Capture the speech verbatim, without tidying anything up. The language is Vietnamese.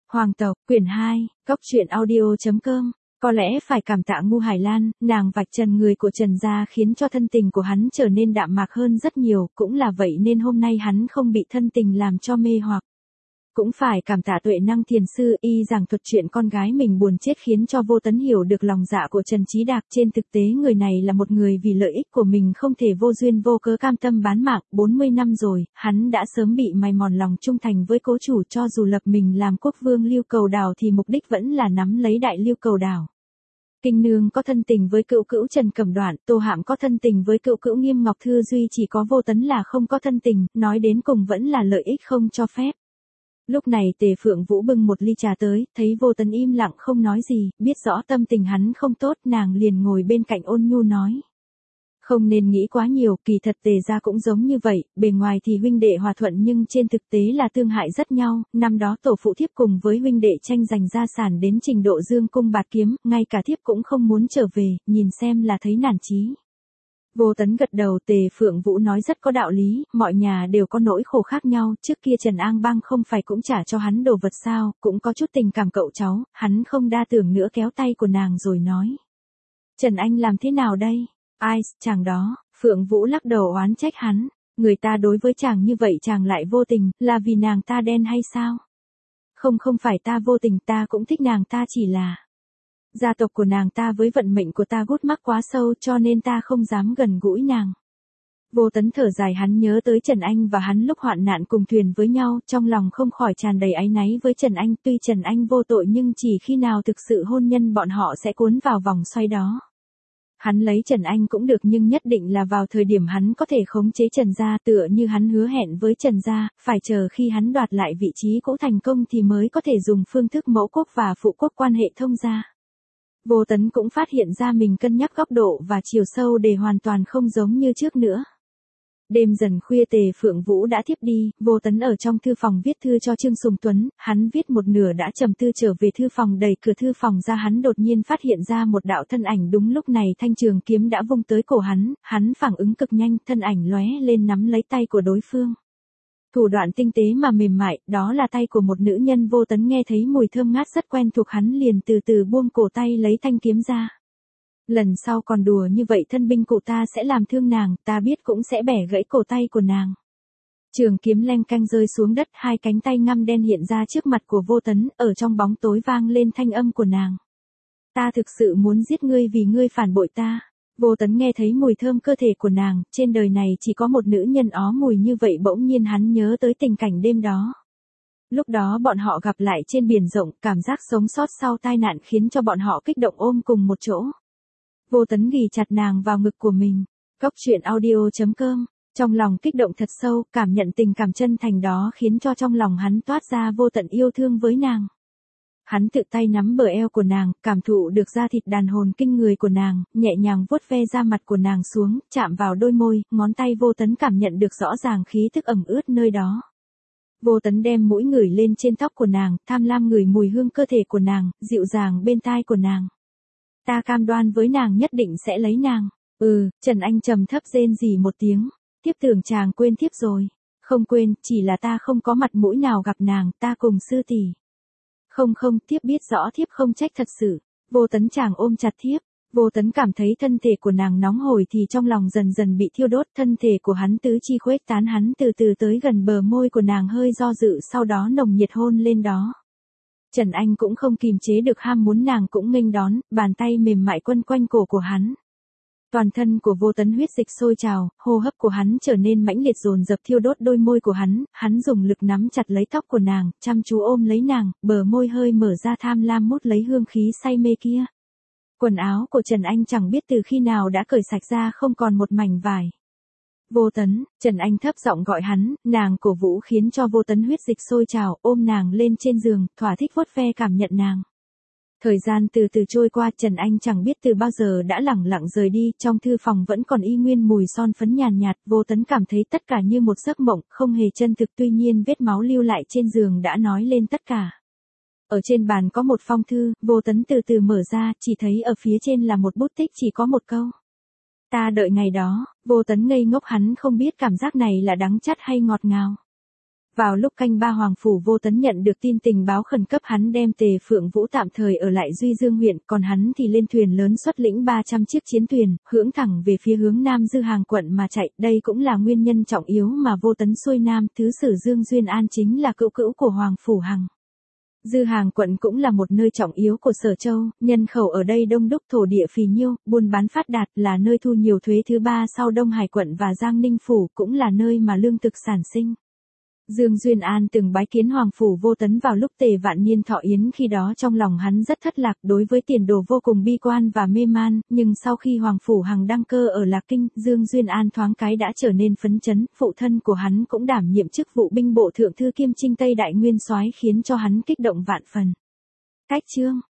Hoàng tộc, quyển hai, Cóc truyện audio.com. Có lẽ phải cảm tạ Ngu Hải Lan, nàng vạch trần người của Trần gia khiến cho thân tình của hắn trở nên đạm mạc hơn rất nhiều, cũng là vậy nên hôm nay hắn không bị thân tình làm cho mê hoặc. Cũng phải cảm tạ Tuệ Năng thiền sư, y giảng thuật chuyện con gái mình buồn chết khiến cho Vô Tấn hiểu được lòng dạ của Trần Trí Đạc. Trên thực tế người này là một người vì lợi ích của mình không thể vô duyên vô cớ cam tâm bán mạng. bốn mươi năm rồi, hắn đã sớm bị mài mòn lòng trung thành với cố chủ, cho dù lập mình làm quốc vương Lưu Cầu Đảo thì mục đích vẫn là nắm lấy đại Lưu Cầu Đảo. Kinh Nương có thân tình với cựu cữu Trần Cẩm Đoạn, Tô Hạm có thân tình với cựu cữu Nghiêm Ngọc Thư Duy, chỉ có Vô Tấn là không có thân tình, nói đến cùng vẫn là lợi ích không cho phép. Lúc này Tề Phượng Vũ bưng một ly trà tới, thấy Vô Tấn im lặng không nói gì, biết rõ tâm tình hắn không tốt, nàng liền ngồi bên cạnh ôn nhu nói. Không nên nghĩ quá nhiều, kỳ thật Tề gia cũng giống như vậy, bề ngoài thì huynh đệ hòa thuận nhưng trên thực tế là tương hại rất nhau, năm đó tổ phụ thiếp cùng với huynh đệ tranh giành gia sản đến trình độ dương cung bạt kiếm, ngay cả thiếp cũng không muốn trở về, nhìn xem là thấy nản chí. Vô Tấn gật đầu. Tề Phượng Vũ nói rất có đạo lý, mọi nhà đều có nỗi khổ khác nhau, trước kia Trần An Bang không phải cũng trả cho hắn đồ vật sao, cũng có chút tình cảm cậu cháu, hắn không đa tưởng nữa kéo tay của nàng rồi nói. Trần Anh làm thế nào đây? Ai, chàng đó, Phượng Vũ lắc đầu oán trách hắn, người ta đối với chàng như vậy chàng lại vô tình, là vì nàng ta đen hay sao? Không không phải ta vô tình, ta cũng thích nàng ta, chỉ là gia tộc của nàng ta với vận mệnh của ta gút mắc quá sâu cho nên ta không dám gần gũi nàng. Vô Tấn thở dài, hắn nhớ tới Trần Anh và hắn lúc hoạn nạn cùng thuyền với nhau, trong lòng không khỏi tràn đầy áy náy với Trần Anh, tuy Trần Anh vô tội nhưng chỉ khi nào thực sự hôn nhân bọn họ sẽ cuốn vào vòng xoay đó. Hắn lấy Trần Anh cũng được nhưng nhất định là vào thời điểm hắn có thể khống chế Trần gia, tựa như hắn hứa hẹn với Trần gia, phải chờ khi hắn đoạt lại vị trí cũ thành công thì mới có thể dùng phương thức mẫu quốc và phụ quốc quan hệ thông gia. Vô Tấn cũng phát hiện ra mình cân nhắc góc độ và chiều sâu để hoàn toàn không giống như trước nữa. Đêm dần khuya Tề Phượng Vũ đã thiếp đi, Vô Tấn ở trong thư phòng viết thư cho Trương Sùng Tuấn, hắn viết một nửa đã trầm tư trở về thư phòng, đẩy cửa thư phòng ra hắn đột nhiên phát hiện ra một đạo thân ảnh, đúng lúc này thanh trường kiếm đã vung tới cổ hắn, hắn phản ứng cực nhanh, thân ảnh lóe lên nắm lấy tay của đối phương. Thủ đoạn tinh tế mà mềm mại, đó là tay của một nữ nhân. Vô Tấn nghe thấy mùi thơm ngát rất quen thuộc, hắn liền từ từ buông cổ tay lấy thanh kiếm ra. Lần sau còn đùa như vậy thân binh cụ ta sẽ làm thương nàng, ta biết cũng sẽ bẻ gãy cổ tay của nàng. Trường kiếm leng canh rơi xuống đất, hai cánh tay ngăm đen hiện ra trước mặt của Vô Tấn, ở trong bóng tối vang lên thanh âm của nàng. Ta thực sự muốn giết ngươi vì ngươi phản bội ta. Vô Tấn nghe thấy mùi thơm cơ thể của nàng, trên đời này chỉ có một nữ nhân ó mùi như vậy, bỗng nhiên hắn nhớ tới tình cảnh đêm đó. Lúc đó bọn họ gặp lại trên biển rộng, cảm giác sống sót sau tai nạn khiến cho bọn họ kích động ôm cùng một chỗ. Vô Tấn ghì chặt nàng vào ngực của mình. Cóc truyện audio.com. Trong lòng kích động thật sâu, cảm nhận tình cảm chân thành đó khiến cho trong lòng hắn toát ra vô tận yêu thương với nàng. Hắn tự tay nắm bờ eo của nàng, cảm thụ được da thịt đàn hồn kinh người của nàng, nhẹ nhàng vuốt ve da mặt của nàng xuống, chạm vào đôi môi, ngón tay Vô Tấn cảm nhận được rõ ràng khí thức ẩm ướt nơi đó. Vô Tấn đem mũi ngửi lên trên tóc của nàng, tham lam ngửi mùi hương cơ thể của nàng, dịu dàng bên tai của nàng. Ta cam đoan với nàng nhất định sẽ lấy nàng. Ừ, Trần Anh trầm thấp rên rỉ một tiếng. Thiếp tưởng chàng quên thiếp rồi. Không quên, chỉ là ta không có mặt mũi nào gặp nàng, ta cùng sư tỷ. Không không, thiếp biết rõ thiếp không trách thật sự. Vô Tấn chàng ôm chặt thiếp. Vô Tấn cảm thấy thân thể của nàng nóng hổi thì trong lòng dần dần bị thiêu đốt, thân thể của hắn tứ chi khuếch tán, hắn từ từ tới gần bờ môi của nàng hơi do dự, sau đó nồng nhiệt hôn lên đó. Trần Anh cũng không kìm chế được ham muốn, nàng cũng nghênh đón, bàn tay mềm mại quấn quanh cổ của hắn. Toàn thân của Vô Tấn huyết dịch sôi trào, hô hấp của hắn trở nên mãnh liệt dồn dập thiêu đốt đôi môi của hắn, hắn dùng lực nắm chặt lấy tóc của nàng, chăm chú ôm lấy nàng, bờ môi hơi mở ra tham lam mút lấy hương khí say mê kia. Quần áo của Trần Anh chẳng biết từ khi nào đã cởi sạch ra, không còn một mảnh vải. Vô Tấn, Trần Anh thấp giọng gọi hắn, nàng cổ vũ khiến cho Vô Tấn huyết dịch sôi trào, ôm nàng lên trên giường, thỏa thích vuốt ve cảm nhận nàng. Thời gian từ từ trôi qua, Trần Anh chẳng biết từ bao giờ đã lẳng lặng rời đi, trong thư phòng vẫn còn y nguyên mùi son phấn nhàn nhạt, Vô Tấn cảm thấy tất cả như một giấc mộng, không hề chân thực, tuy nhiên vết máu lưu lại trên giường đã nói lên tất cả. Ở trên bàn có một phong thư, Vô Tấn từ từ mở ra, chỉ thấy ở phía trên là một bút tích chỉ có một câu. Ta đợi ngày đó. Vô Tấn ngây ngốc, hắn không biết cảm giác này là đắng chát hay ngọt ngào. Vào lúc canh ba Hoàng Phủ Vô Tấn nhận được tin tình báo khẩn cấp, hắn đem Tề Phượng Vũ tạm thời ở lại Duy Dương huyện, còn hắn thì lên thuyền lớn xuất lĩnh ba trăm chiếc chiến thuyền, hưỡng thẳng về phía hướng Nam Dư Hàng quận mà chạy. Đây cũng là nguyên nhân trọng yếu mà Vô Tấn xuôi Nam. Thứ sử Dương Duyên An chính là cữu cữu của Hoàng Phủ Hằng. Dư Hàng quận cũng là một nơi trọng yếu của Sở Châu, nhân khẩu ở đây đông đúc, thổ địa phì nhiêu, buôn bán phát đạt, là nơi thu nhiều thuế thứ ba sau Đông Hải quận và Giang Ninh phủ, cũng là nơi mà lương thực sản sinh. Dương Duyên An từng bái kiến Hoàng Phủ Vô Tấn vào lúc Tề Vạn Niên thọ yến, khi đó trong lòng hắn rất thất lạc, đối với tiền đồ vô cùng bi quan và mê man, nhưng sau khi Hoàng Phủ Hằng đăng cơ ở Lạc Kinh, Dương Duyên An thoáng cái đã trở nên phấn chấn, phụ thân của hắn cũng đảm nhiệm chức vụ binh bộ thượng thư kiêm Trinh Tây Đại Nguyên soái, khiến cho hắn kích động vạn phần. Cách chương